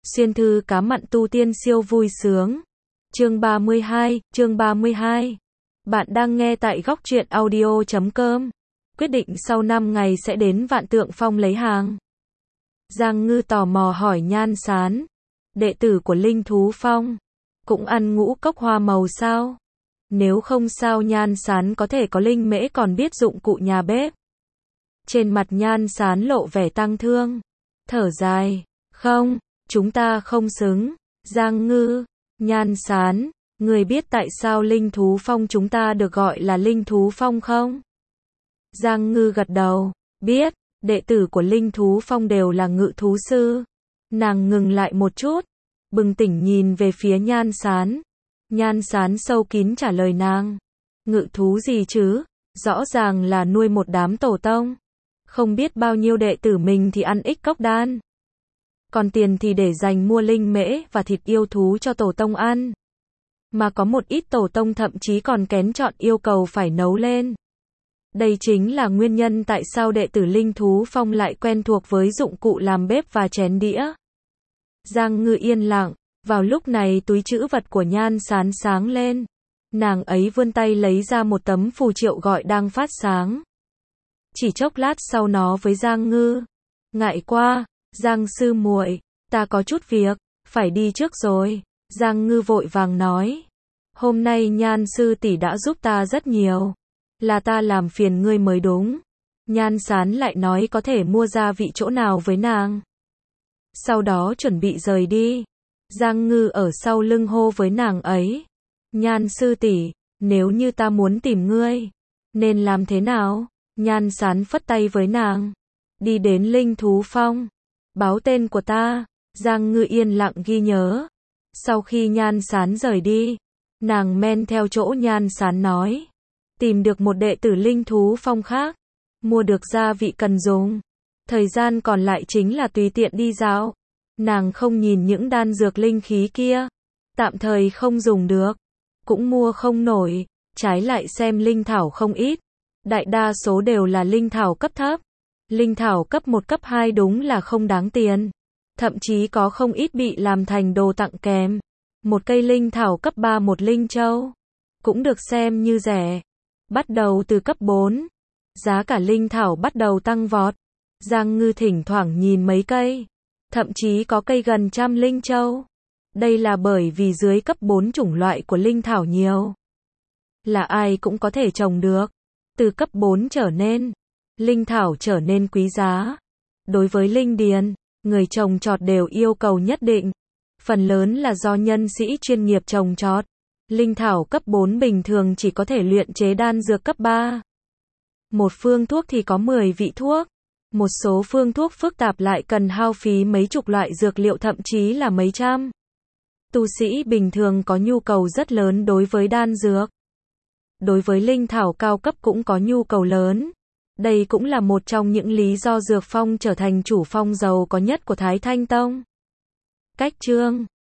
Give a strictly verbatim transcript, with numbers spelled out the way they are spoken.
Xuyên thư cá mặn tu tiên siêu vui sướng. Chương ba mươi hai, chương ba mươi hai. Bạn đang nghe tại góc truyện audio chấm com. Quyết định sau năm ngày sẽ đến Vạn Tượng Phong lấy hàng. Giang Ngư tò mò hỏi Nhan Sán, đệ tử của Linh Thú Phong, cũng ăn ngũ cốc hoa màu sao? Nếu không sao Nhan Sán có thể có linh mễ còn biết dụng cụ nhà bếp. Trên mặt Nhan Sán lộ vẻ tang thương, thở dài, không, chúng ta không xứng. Giang Ngư, Nhan Sán, người biết tại sao Linh Thú Phong chúng ta được gọi là Linh Thú Phong không? Giang Ngư gật đầu, biết, đệ tử của Linh Thú Phong đều là ngự thú sư. Nàng ngừng lại một chút, bừng tỉnh nhìn về phía Nhan Sán. Nhan Sán sâu kín trả lời nàng, ngự thú gì chứ, rõ ràng là nuôi một đám tổ tông. Không biết bao nhiêu đệ tử mình thì ăn ích cốc đan, còn tiền thì để dành mua linh mễ và thịt yêu thú cho tổ tông ăn. Mà có một ít tổ tông thậm chí còn kén chọn yêu cầu phải nấu lên. Đây chính là nguyên nhân tại sao đệ tử Linh Thú Phong lại quen thuộc với dụng cụ làm bếp và chén đĩa. Giang Ngư yên lặng, vào lúc này túi trữ vật của Nhan Sán sáng lên. Nàng ấy vươn tay lấy ra một tấm phù triệu gọi đang phát sáng. Chỉ chốc lát sau nó với Giang Ngư, ngại quá, Giang sư muội, ta có chút việc, phải đi trước rồi. Giang Ngư vội vàng nói, hôm nay Nhan sư tỷ đã giúp ta rất nhiều, là ta làm phiền ngươi mới đúng. Nhan Sán lại nói có thể mua gia vị chỗ nào với nàng. Sau đó chuẩn bị rời đi. Giang Ngư ở sau lưng hô với nàng ấy, Nhan sư tỷ, nếu như ta muốn tìm ngươi, nên làm thế nào? Nhan Sán phất tay với nàng, đi đến Linh Thú Phong, báo tên của ta. Giang Ngư yên lặng ghi nhớ. Sau khi Nhan Sán rời đi, nàng men theo chỗ Nhan Sán nói, tìm được một đệ tử Linh Thú Phong khác, mua được gia vị cần dùng. Thời gian còn lại chính là tùy tiện đi dạo. Nàng không nhìn những đan dược linh khí kia, tạm thời không dùng được, cũng mua không nổi, trái lại xem linh thảo không ít. Đại đa số đều là linh thảo cấp thấp. Linh thảo cấp một cấp hai đúng là không đáng tiền. Thậm chí có không ít bị làm thành đồ tặng kèm. Một cây linh thảo cấp ba một linh châu, cũng được xem như rẻ. Bắt đầu từ cấp bốn, giá cả linh thảo bắt đầu tăng vọt. Giang Ngư thỉnh thoảng nhìn mấy cây, thậm chí có cây gần trăm linh châu. Đây là bởi vì dưới cấp bốn chủng loại của linh thảo nhiều, là ai cũng có thể trồng được. Từ cấp bốn trở nên, linh thảo trở nên quý giá. Đối với linh điền, người trồng trọt đều yêu cầu nhất định. Phần lớn là do nhân sĩ chuyên nghiệp trồng trọt. Linh thảo cấp bốn bình thường chỉ có thể luyện chế đan dược cấp ba. Một phương thuốc thì có mười vị thuốc. Một số phương thuốc phức tạp lại cần hao phí mấy chục loại dược liệu thậm chí là mấy trăm. Tu sĩ bình thường có nhu cầu rất lớn đối với đan dược. Đối với linh thảo cao cấp cũng có nhu cầu lớn. Đây cũng là một trong những lý do Dược Phong trở thành chủ phong giàu có nhất của Thái Thanh Tông. Cách chương